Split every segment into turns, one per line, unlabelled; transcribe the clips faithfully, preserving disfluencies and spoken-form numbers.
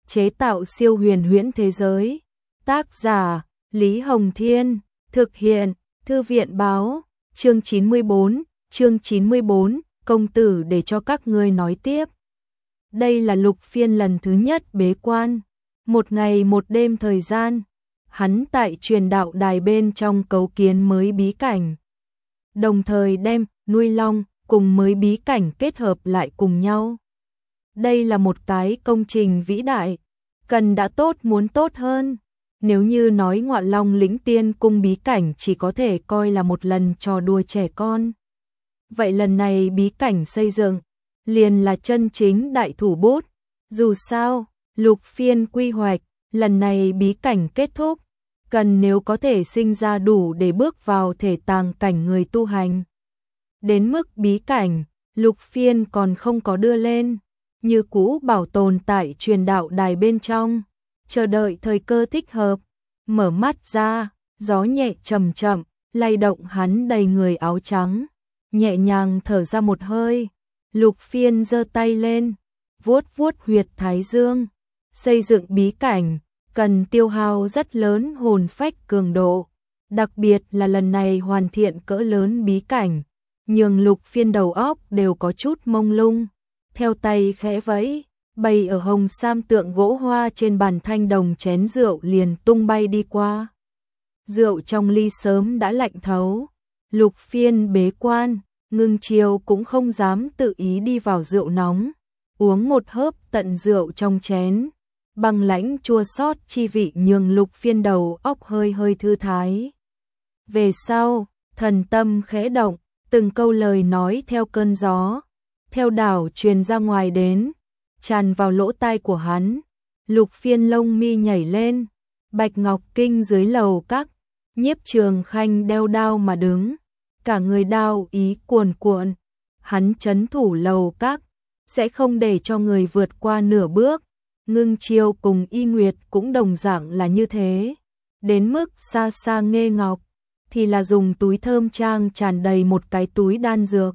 chế tạo siêu huyền huyễn thế giới. Tác giả Lý Hồng Thiên, thực hiện Thư viện Báo. Chương chín mươi bốn, chương chín mươi bốn, công tử để cho các ngươi nói tiếp. Đây là Lục Phiên lần thứ nhất bế quan, một ngày một đêm thời gian, hắn tại truyền đạo đài bên trong cấu kiến mới bí cảnh, đồng thời đem nuôi long cùng mới bí cảnh kết hợp lại cùng nhau. Đây là một cái công trình vĩ đại, cần đã tốt muốn tốt hơn. Nếu như nói Ngọa Long Lĩnh Tiên Cung bí cảnh chỉ có thể coi là một lần trò đùa trẻ con, vậy lần này bí cảnh xây dựng liền là chân chính đại thủ bút. Dù sao, Lục Phiên quy hoạch, lần này bí cảnh kết thúc, cần nếu có thể sinh ra đủ để bước vào thể tàng cảnh người tu hành. Đến mức bí cảnh, Lục Phiên còn không có đưa lên, như cũ bảo tồn tại truyền đạo đài bên trong, chờ đợi thời cơ thích hợp. Mở mắt ra, gió nhẹ chậm chậm lay động hắn đầy người áo trắng, nhẹ nhàng thở ra một hơi. Lục Phiên giơ tay lên, vuốt vuốt huyệt thái dương. Xây dựng bí cảnh cần tiêu hao rất lớn hồn phách cường độ, đặc biệt là lần này hoàn thiện cỡ lớn bí cảnh, nhường Lục Phiên đầu óc đều có chút mông lung. Theo tay khẽ vẫy, bày ở hồng sam tượng gỗ hoa trên bàn thanh đồng chén rượu liền tung bay đi qua. Rượu trong ly sớm đã lạnh thấu. Lục Phiên bế quan, Ngưng Chiêu cũng không dám tự ý đi vào rượu nóng, uống một hớp tận rượu trong chén, băng lãnh chua xót chi vị nhường Lục Phiên đầu óc hơi hơi thư thái. Về sau, thần tâm khẽ động, từng câu lời nói theo cơn gió, theo đảo truyền ra ngoài đến, tràn vào lỗ tai của hắn. Lục Phiên lông mi nhảy lên, Bạch Ngọc Kinh dưới lầu các, Nhiếp Trường Khanh đeo đao mà đứng, cả người đao ý cuồn cuộn, hắn trấn thủ lầu các, sẽ không để cho người vượt qua nửa bước. Ngưng Chiêu cùng Y Nguyệt cũng đồng dạng là như thế, đến mức xa xa Nghê Ngọc thì là dùng túi thơm trang tràn đầy một cái túi đan dược.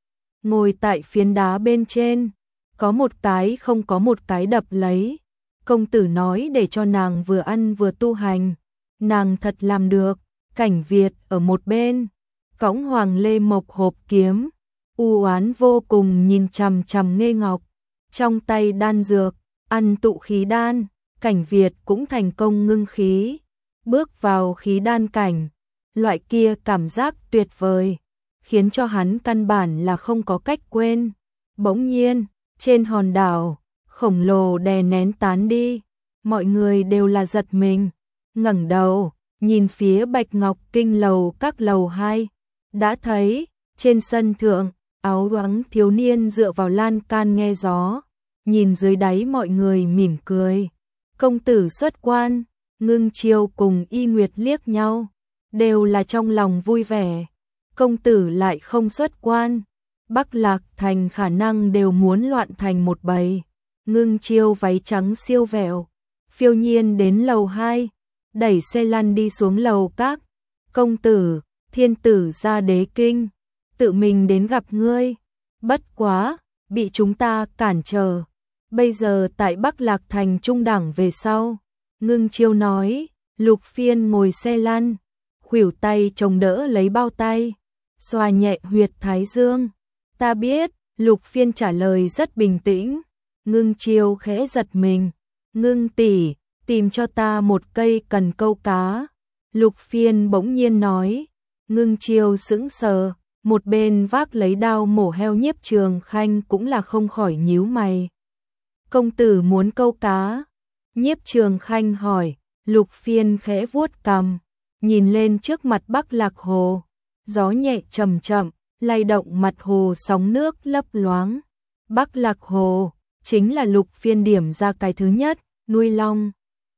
Ngồi tại phiến đá bên trên, có một cái không có một cái đập lấy. Công tử nói để cho nàng vừa ăn vừa tu hành, nàng thật làm được. Cảnh Việt ở một bên, cõng Hoàng Lê Mộc hộp kiếm, u oán vô cùng nhìn chằm chằm Nghê Ngọc, trong tay đan dược, ăn tụ khí đan. Cảnh Việt cũng thành công ngưng khí, bước vào khí đan cảnh, loại kia cảm giác tuyệt vời, khiến cho hắn căn bản là không có cách quên. Bỗng nhiên, trên hòn đảo khổng lồ đè nén tán đi, mọi người đều là giật mình, ngẩng đầu nhìn phía Bạch Ngọc Kinh lầu các lầu hai, đã thấy trên sân thượng áo đoắng thiếu niên dựa vào lan can nghe gió, nhìn dưới đáy mọi người mỉm cười. Công tử xuất quan. Ngưng Chiêu cùng Y Nguyệt liếc nhau, đều là trong lòng vui vẻ. Công tử lại không xuất quan, Bắc Lạc Thành khả năng đều muốn loạn thành một bầy. Ngưng Chiêu váy trắng siêu vẹo, phiêu nhiên đến lầu hai, đẩy xe lăn đi xuống lầu các. Công tử, thiên tử ra đế kinh, tự mình đến gặp ngươi. Bất quá, bị chúng ta cản trở. Bây giờ tại Bắc Lạc Thành trung đẳng về sau. Ngưng Chiêu nói. Lục Phiên ngồi xe lăn, khuỷu tay chống đỡ lấy bao tay, xoa nhẹ huyệt thái dương. Ta biết. Lục Phiên trả lời rất bình tĩnh. Ngưng Chiêu khẽ giật mình. Ngưng tỷ, tìm cho ta một cây cần câu cá. Lục Phiên bỗng nhiên nói. Ngưng Chiêu sững sờ, một bên vác lấy đao mổ heo Nhiếp Trường Khanh cũng là không khỏi nhíu mày. Công tử muốn câu cá? Nhiếp Trường Khanh hỏi. Lục Phiên khẽ vuốt cằm, nhìn lên trước mặt Bắc Lạc Hồ, gió nhẹ chậm chậm lay động mặt hồ, sóng nước lấp loáng. Bắc Lạc Hồ chính là Lục Phiên điểm ra cái thứ nhất, nuôi long.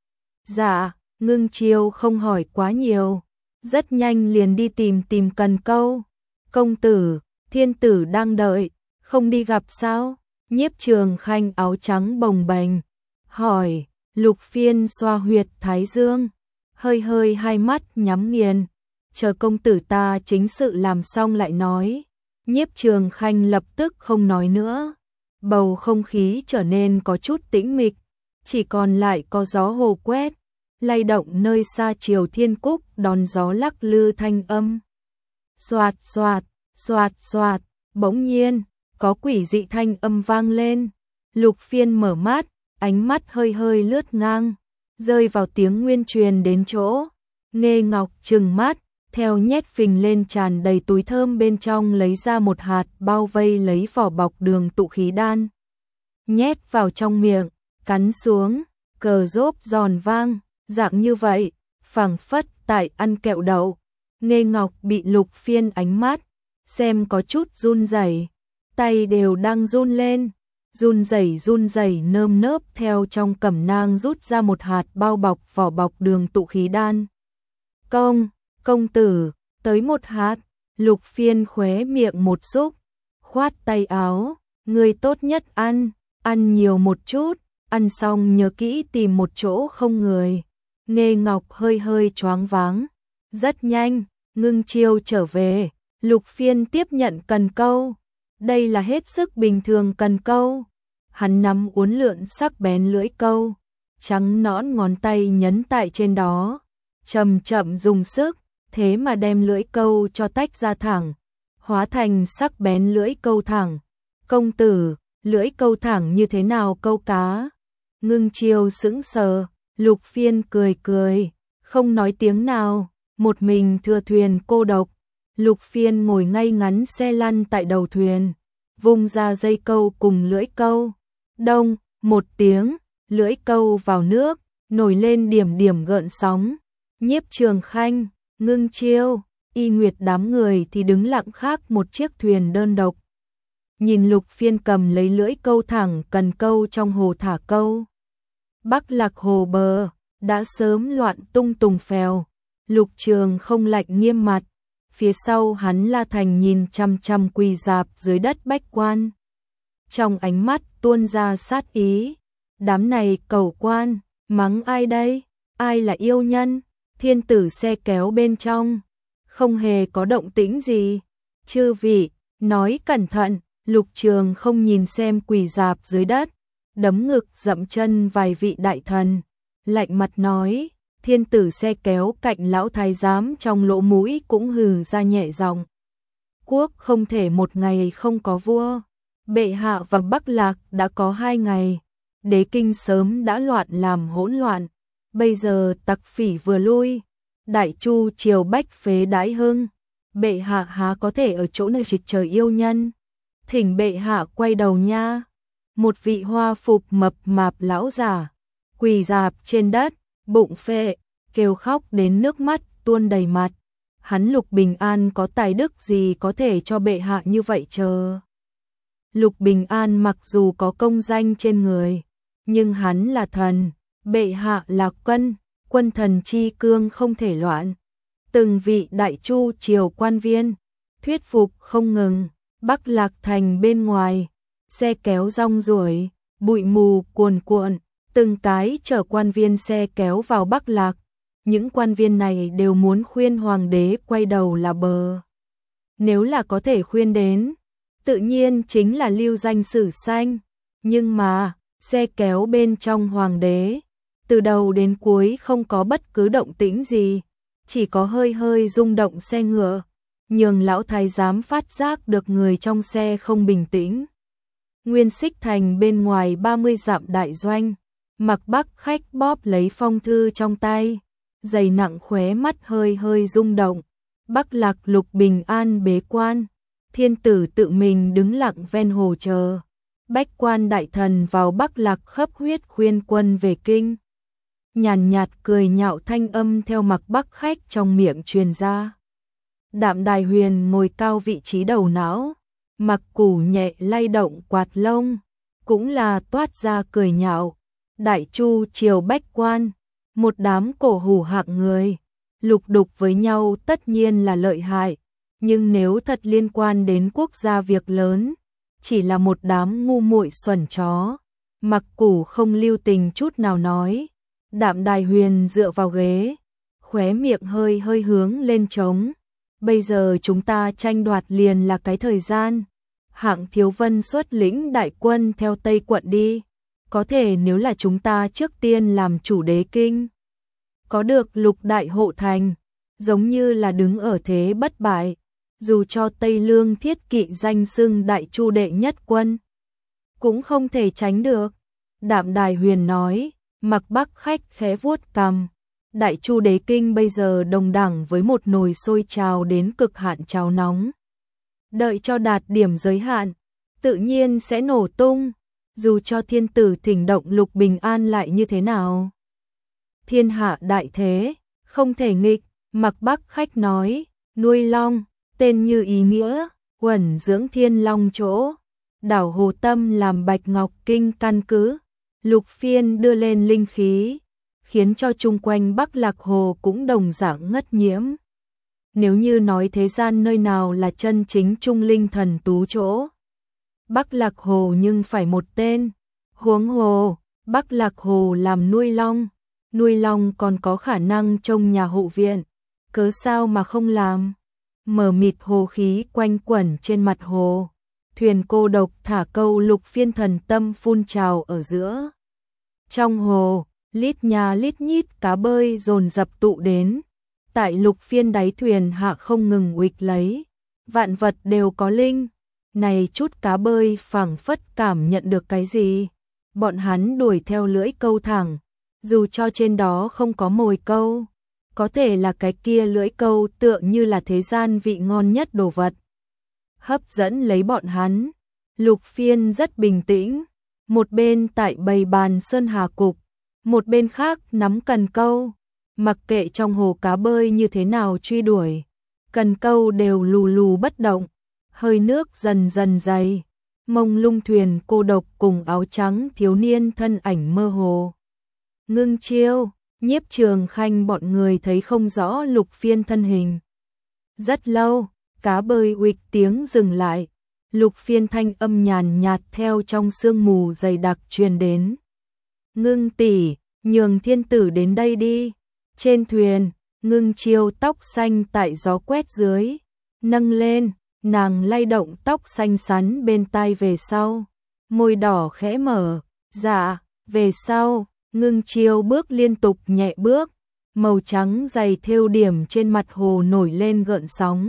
Dạ, Ngưng Chiêu không hỏi quá nhiều, rất nhanh liền đi tìm tìm cần câu. Công tử, thiên tử đang đợi, không đi gặp sao? Nhiếp Trường Khanh áo trắng bồng bềnh hỏi. Lục Phiên xoa huyệt thái dương, hơi hơi hai mắt nhắm nghiền, chờ công tử ta chính sự làm xong lại nói. Nhiếp Trường Khanh lập tức không nói nữa, bầu không khí trở nên có chút tĩnh mịch. chỉ còn lại có gió hồ quét, lay động nơi xa Triều Thiên Cúc đón gió lắc lư thanh âm. Xoạt xoạt, xoạt xoạt, bỗng nhiên, có quỷ dị thanh âm vang lên. Lục Phiên mở mắt, ánh mắt hơi hơi lướt ngang, rơi vào tiếng nguyên truyền đến chỗ. Nghê Ngọc trừng mắt, theo nhét phình lên tràn đầy túi thơm bên trong lấy ra một hạt bao vây lấy vỏ bọc đường tụ khí đan. Nhét vào trong miệng, cắn xuống, cờ rốp giòn vang, dạng như vậy, phảng phất tại ăn kẹo đậu. Nghê Ngọc bị Lục Phiên ánh mắt, xem có chút run rẩy, tay đều đang run lên, run rẩy run rẩy nơm nớp theo trong cẩm nang rút ra một hạt bao bọc vỏ bọc đường tụ khí đan. Công, công tử, tới một hạt. Lục Phiên khóe miệng một xúc, khoát tay áo, người tốt nhất ăn, ăn nhiều một chút, ăn xong nhớ kỹ tìm một chỗ không người. Nghê Ngọc hơi hơi choáng váng, rất nhanh, ngưng chiêu trở về. Lục Phiên tiếp nhận cần câu, đây là hết sức bình thường cần câu. Hắn nắm uốn lượn sắc bén lưỡi câu, trắng nõn ngón tay nhấn tại trên đó, chậm chậm dùng sức, thế mà đem lưỡi câu cho tách ra thẳng, hóa thành sắc bén lưỡi câu thẳng. Công tử, lưỡi câu thẳng như thế nào câu cá? Ngưng chiêu sững sờ, Lục Phiên cười cười, không nói tiếng nào, một mình thưa thuyền cô độc. Lục Phiên ngồi ngay ngắn xe lăn tại đầu thuyền, vung ra dây câu cùng lưỡi câu. Đông, một tiếng, lưỡi câu vào nước, nổi lên điểm điểm gợn sóng. Nhiếp Trường Khanh, Ngưng Chiêu, Y Nguyệt đám người thì đứng lặng khác một chiếc thuyền đơn độc. Nhìn Lục Phiên cầm lấy lưỡi câu thẳng cần câu trong hồ thả câu. Bắc Lạc hồ bờ, đã sớm loạn tung tùng phèo. Lục Trường không lạnh nghiêm mặt, phía sau hắn La Thành nhìn chăm chăm quỳ dạp dưới đất bách quan. Trong ánh mắt tuôn ra sát ý, đám này cầu quan, mắng ai đây, ai là yêu nhân? Thiên tử xe kéo bên trong, không hề có động tĩnh gì. Chư vị, nói cẩn thận. Lục Trường không nhìn xem quỳ dạp dưới đất, đấm ngực dậm chân vài vị đại thần, lạnh mặt nói. Thiên tử xe kéo cạnh lão thái giám trong lỗ mũi cũng hừ ra nhẹ giọng. Quốc không thể một ngày không có vua. Bệ hạ và Bắc Lạc đã có hai ngày, đế kinh sớm đã loạn làm hỗn loạn. Bây giờ tặc phỉ vừa lui, đại chu triều bách phế đãi hưng, bệ hạ há có thể ở chỗ này trịch trời yêu nhân? Thỉnh bệ hạ quay đầu nha. Một vị hoa phục mập mạp lão già quỳ dạp trên đất, bụng phệ, kêu khóc đến nước mắt tuôn đầy mặt. Hắn Lục Bình An có tài đức gì có thể cho bệ hạ như vậy chờ? Lục Bình An mặc dù có công danh trên người, nhưng hắn là thần, bệ hạ là quân, quân thần chi cương không thể loạn. Từng vị đại chu triều quan viên thuyết phục không ngừng. Bắc Lạc thành bên ngoài, xe kéo rong ruổi, bụi mù cuồn cuộn, từng cái chở quan viên xe kéo vào Bắc Lạc. Những quan viên này đều muốn khuyên hoàng đế quay đầu là bờ. Nếu là có thể khuyên đến, tự nhiên chính là lưu danh sử xanh. Nhưng mà, xe kéo bên trong hoàng đế, từ đầu đến cuối không có bất cứ động tĩnh gì, chỉ có hơi hơi rung động xe ngựa, nhường lão thái giám phát giác được người trong xe không bình tĩnh. Nguyên Xích Thành bên ngoài ba mươi dặm đại doanh, Mặc Bắc khách bóp lấy phong thư trong tay, giày nặng khóe mắt hơi hơi rung động. Bắc Lạc Lục Bình An bế quan, thiên tử tự mình đứng lặng ven hồ chờ. Bách quan đại thần vào Bắc Lạc khấp huyết khuyên quân về kinh. Nhàn nhạt cười nhạo thanh âm theo Mặc Bắc khách trong miệng truyền ra. Đạm Đài Huyền ngồi cao vị trí đầu não, Mặc Củ nhẹ lay động quạt lông, cũng là toát ra cười nhạo. Đại chu triều bách quan, một đám cổ hủ hạng người, lục đục với nhau tất nhiên là lợi hại, nhưng nếu thật liên quan đến quốc gia việc lớn, chỉ là một đám ngu muội xuẩn chó. Mặc Củ không lưu tình chút nào nói. Đạm Đài Huyền dựa vào ghế, khóe miệng hơi hơi hướng lên trống. Bây giờ chúng ta tranh đoạt liền là cái thời gian. Hạng Thiếu Vân xuất lĩnh đại quân theo Tây quận đi, có thể nếu là chúng ta trước tiên làm chủ đế kinh, có được lục đại hộ thành, giống như là đứng ở thế bất bại, dù cho Tây Lương Thiết Kỵ danh xưng đại chu đệ nhất quân, cũng không thể tránh được. Đạm Đài Huyền nói, Mặc Bắc Khách khẽ vuốt cằm, đại chu đế kinh bây giờ đồng đẳng với một nồi sôi trào đến cực hạn cháo nóng. Đợi cho đạt điểm giới hạn, tự nhiên sẽ nổ tung, dù cho thiên tử thỉnh động Lục Bình An lại như thế nào. Thiên hạ đại thế, không thể nghịch, Mặc Bắc Khách nói, nuôi long, tên như ý nghĩa, quẩn dưỡng thiên long chỗ, đảo Hồ Tâm làm Bạch Ngọc Kinh căn cứ, Lục Phiên đưa lên linh khí, khiến cho chung quanh Bắc Lạc Hồ cũng đồng dạng ngất nhiễm. Nếu như nói thế gian nơi nào là chân chính trung linh thần tú chỗ, Bắc Lạc Hồ nhưng phải một tên, huống hồ, Bắc Lạc Hồ làm nuôi long, nuôi long còn có khả năng trông nhà hộ viện, cớ sao mà không làm. Mờ mịt hồ khí quanh quẩn trên mặt hồ, thuyền cô độc thả câu Lục Phiên thần tâm phun trào ở giữa. Trong hồ, lít nhà lít nhít cá bơi dồn dập tụ đến, tại Lục Phiên đáy thuyền hạ không ngừng uịch lấy, vạn vật đều có linh. Này chút cá bơi phảng phất cảm nhận được cái gì, bọn hắn đuổi theo lưỡi câu thẳng, dù cho trên đó không có mồi câu, có thể là cái kia lưỡi câu tựa như là thế gian vị ngon nhất đồ vật, hấp dẫn lấy bọn hắn. Lục Phiên rất bình tĩnh, một bên tại bày bàn sơn hà cục, một bên khác nắm cần câu, mặc kệ trong hồ cá bơi như thế nào truy đuổi, cần câu đều lù lù bất động, hơi nước dần dần dày, mông lung thuyền cô độc cùng áo trắng thiếu niên thân ảnh mơ hồ. Ngưng Chiêu, Nhiếp Trường Khanh bọn người thấy không rõ Lục Phiên thân hình. Rất lâu, cá bơi uịch tiếng dừng lại, Lục Phiên thanh âm nhàn nhạt theo trong sương mù dày đặc truyền đến. Ngưng tỷ, nhường thiên tử đến đây đi. Trên thuyền, Ngưng Chiêu tóc xanh tại gió quét dưới, nâng lên, nàng lay động tóc xanh xắn bên tai về sau, môi đỏ khẽ mở, dạ, về sau. Ngưng Chiêu bước liên tục nhẹ bước, màu trắng dày thêu điểm trên mặt hồ nổi lên gợn sóng.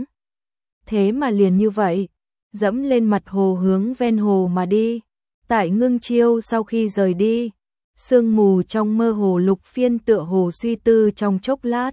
Thế mà liền như vậy, dẫm lên mặt hồ hướng ven hồ mà đi. Tại Ngưng Chiêu sau khi rời đi, sương mù trong mơ hồ Lục Phiên tựa hồ suy tư trong chốc lát,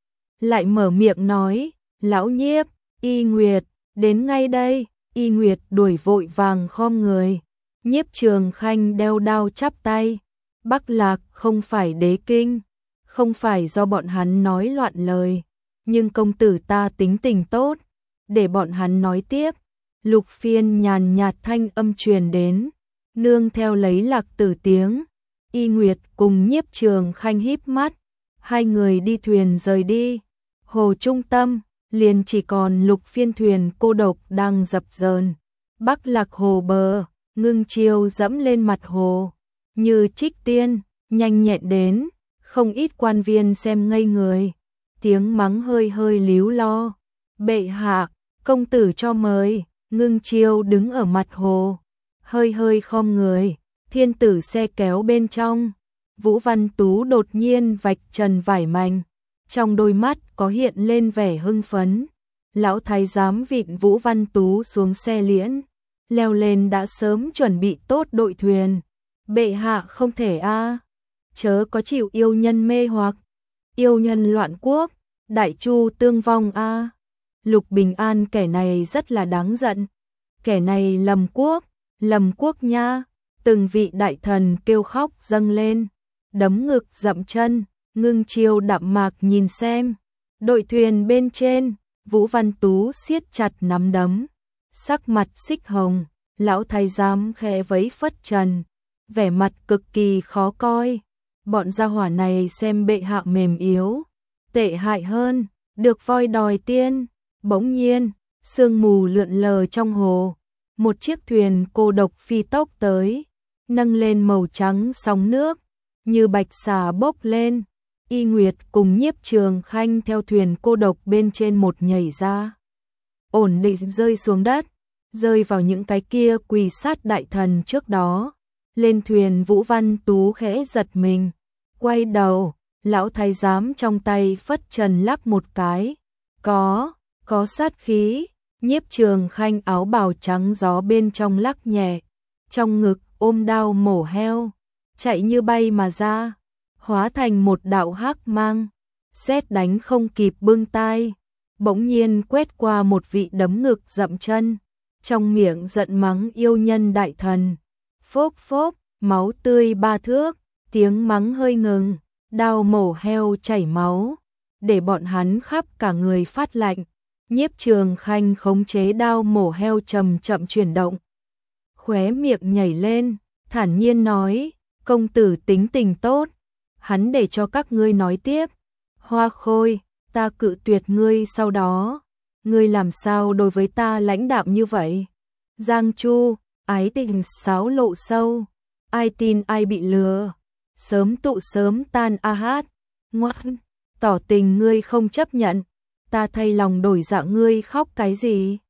lại mở miệng nói, lão Nhiếp, Y Nguyệt, đến ngay đây. Y Nguyệt đuổi vội vàng khom người, Nhiếp Trường Khanh đeo đao chắp tay. Bắc Lạc không phải đế kinh, không phải do bọn hắn nói loạn lời, nhưng công tử ta tính tình tốt, để bọn hắn nói tiếp. Lục Phiên nhàn nhạt thanh âm truyền đến, nương theo lấy Lạc Tử tiếng. Y Nguyệt cùng Nhiếp Trường Khanh híp mắt, hai người đi thuyền rời đi. Hồ trung tâm, liền chỉ còn Lục Phiên thuyền cô độc đang dập dờn. Bắc Lạc hồ bờ, Ngưng Chiêu dẫm lên mặt hồ, như trích tiên, nhanh nhẹn đến, không ít quan viên xem ngây người, tiếng mắng hơi hơi líu lo. Bệ hạ, công tử cho mời. Ngưng Chiêu đứng ở mặt hồ, hơi hơi khom người, thiên tử xe kéo bên trong. Vũ Văn Tú đột nhiên vạch trần vải mảnh, trong đôi mắt có hiện lên vẻ hưng phấn. Lão thái giám vịn Vũ Văn Tú xuống xe liễn, leo lên đã sớm chuẩn bị tốt đội thuyền. Bệ hạ không thể a, chớ có chịu yêu nhân mê hoặc, yêu nhân loạn quốc, đại chu tương vong a. Lục Bình An kẻ này rất là đáng giận, kẻ này lầm quốc, lầm quốc nha. Từng vị đại thần kêu khóc dâng lên, đấm ngực dậm chân. Ngưng Chiêu đạm mạc nhìn xem, đội thuyền bên trên, Vũ Văn Tú siết chặt nắm đấm, sắc mặt xích hồng. Lão thái giám khẽ vẫy phất trần, vẻ mặt cực kỳ khó coi. Bọn gia hỏa này xem bệ hạ mềm yếu, tệ hại hơn, được voi đòi tiên. Bỗng nhiên, sương mù lượn lờ trong hồ, một chiếc thuyền cô độc phi tốc tới, nâng lên màu trắng sóng nước, như bạch xà bốc lên. Y Nguyệt cùng Nhiếp Trường Khanh theo thuyền cô độc bên trên một nhảy ra, ổn định rơi xuống đất, rơi vào những cái kia quỳ sát đại thần trước đó. Lên thuyền Vũ Văn Tú khẽ giật mình, quay đầu, lão thái giám trong tay phất trần lắc một cái, có, có sát khí. Nhiếp Trường Khanh áo bào trắng gió bên trong lắc nhẹ, trong ngực ôm đao mổ heo, chạy như bay mà ra, hóa thành một đạo hắc mang, sét đánh không kịp bưng tai, bỗng nhiên quét qua một vị đấm ngực dậm chân, trong miệng giận mắng yêu nhân đại thần. Phốc phốc, máu tươi ba thước, tiếng mắng hơi ngừng, đao mổ heo chảy máu, để bọn hắn khắp cả người phát lạnh. Nhiếp Trường Khanh khống chế đao mổ heo chậm chậm chuyển động, khóe miệng nhảy lên, thản nhiên nói, công tử tính tình tốt, hắn để cho các ngươi nói tiếp. Hoa Khôi, ta cự tuyệt ngươi sau đó, ngươi làm sao đối với ta lãnh đạm như vậy? Giang Chu, ái tình sáo lộ sâu, ai tin ai bị lừa, sớm tụ sớm tan a hát, ngoan, tỏ tình ngươi không chấp nhận, ta thay lòng đổi dạ ngươi khóc cái gì?